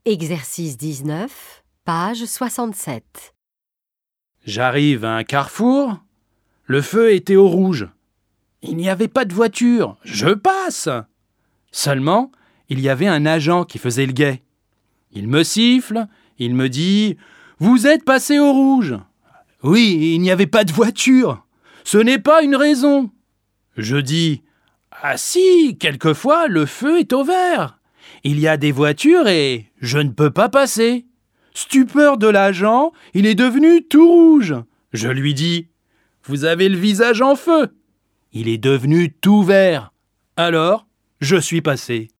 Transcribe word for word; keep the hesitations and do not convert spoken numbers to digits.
Exercice dix-neuf, page soixante-sept. J'arrive à un carrefour. Le feu était au rouge. Il n'y avait pas de voiture. Je passe. Seulement, il y avait un agent qui faisait le guet. Il me siffle. Il me dit « Vous êtes passé au rouge !» Oui, il n'y avait pas de voiture. Ce n'est pas une raison. Je dis « Ah si, quelquefois le feu est au vert. Il y a des voitures et je ne peux pas passer. » Stupeur de l'agent, il est devenu tout rouge. Je lui dis « Vous avez le visage en feu. » Il est devenu tout vert. Alors, je suis passé.